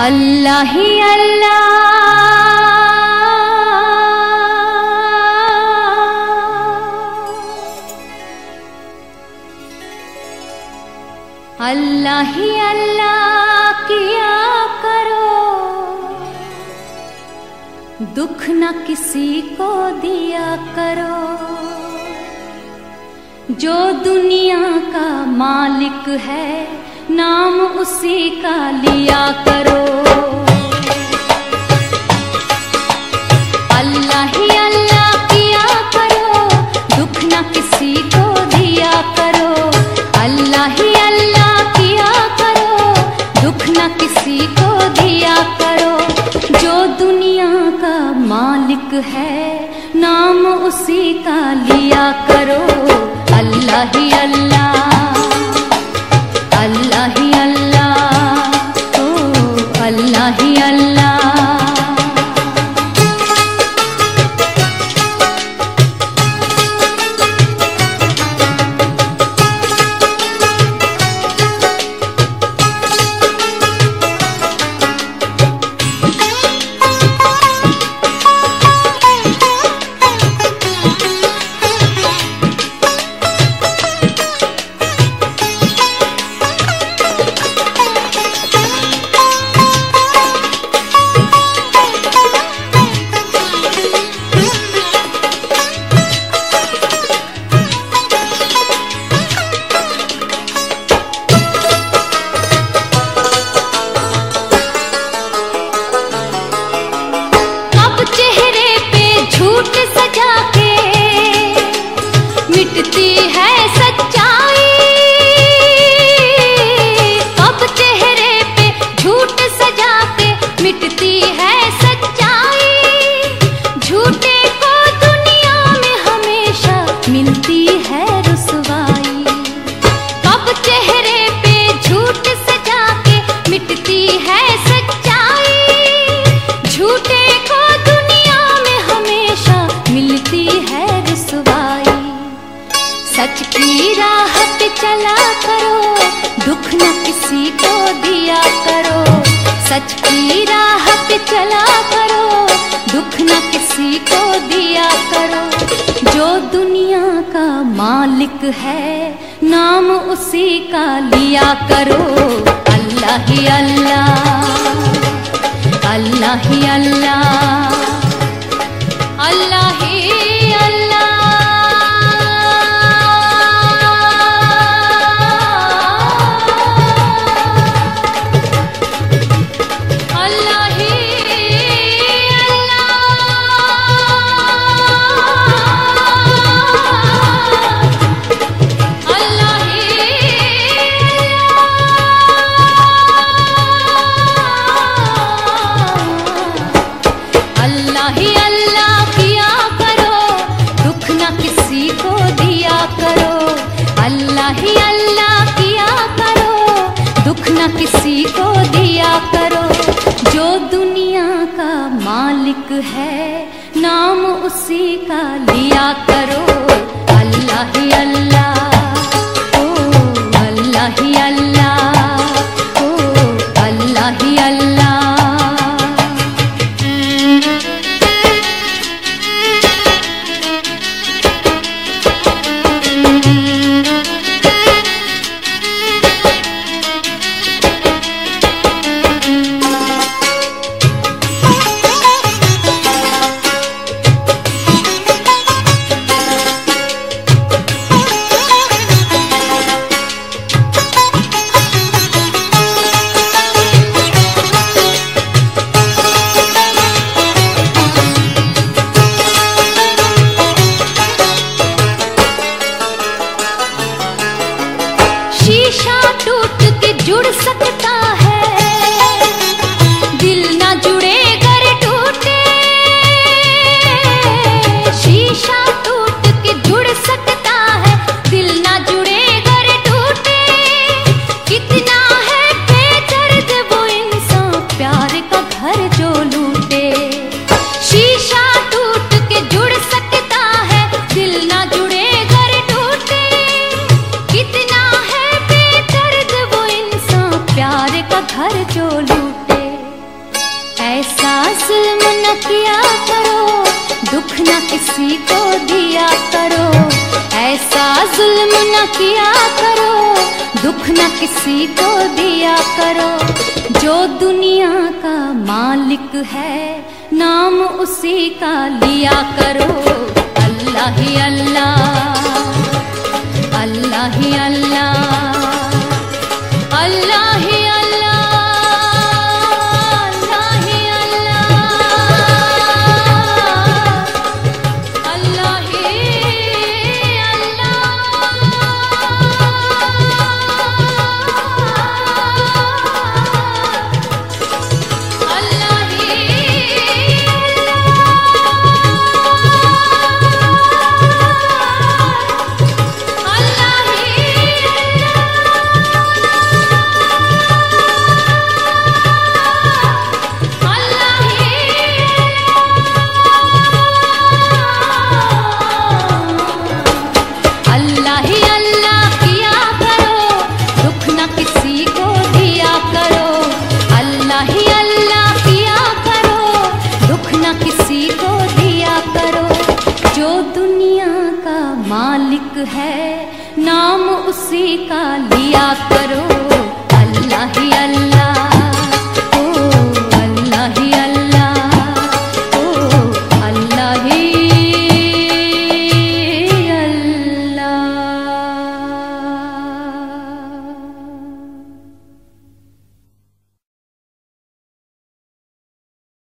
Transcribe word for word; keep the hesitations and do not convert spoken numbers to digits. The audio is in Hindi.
अल्लाह ही अल्लाह, अल्लाह ही अल्लाह किया करो, दुख न किसी को दिया करो। जो दुनिया का मालिक है नाम उसी का लिया करो। अल्लाह ही अल्लाह किया करो, दुख न किसी को दिया करो। अल्लाह ही अल्लाह किया करो, दुख न किसी को दिया करो। जो दुनिया का मालिक है नाम उसी का लिया करो। अल्लाह ही अल्लाह, अल्लाह ही अल्लाह, ओ अल्लाह ही अल्लाह। मिटती है सच्चाई, अब चेहरे पे झूठ सजा के मिटती है सच्चाई। झूठे को दुनिया में हमेशा मिलती है रुसवाई। अब चेहरे पे झूठ सजा के मिटती है सच्चाई। झूठे को दुनिया में हमेशा मिलती है रुसवाई। सच की राह पे चला करो, दुख न किसी को दिया करो। सच की राह पे चला करो, दुख न किसी को दिया करो। जो दुनिया का मालिक है नाम उसी का लिया करो। अल्लाह ही अल्लाह, अल्लाह ही अल्लाह, अल्लाह ही अल्लाह। अल्लाह ही अल्लाह किया करो, दुख न किसी को दिया करो। अल्लाह ही अल्लाह किया करो, दुख न किसी को दिया करो। जो दुनिया का मालिक है नाम उसी का लिया करो। अल्लाह ही अल्लाह, ओ अल्लाह ही अल्लाह, ओ अल्लाह ही अल्लाह। जुल्म न किया करो, दुख न किसी को दिया करो। ऐसा जुल्म न किया करो, दुख न किसी को दिया करो। जो दुनिया का मालिक है, नाम उसी का लिया करो। अल्लाह ही अल्लाह, अल्लाह ही अल्लाह, अल्लाह ही अल्लाह, अल्लाह ही अल्लाह, अल्लाह ही मालिक है, नाम उसी का लिया करो। अल्लाह ही अल्लाह।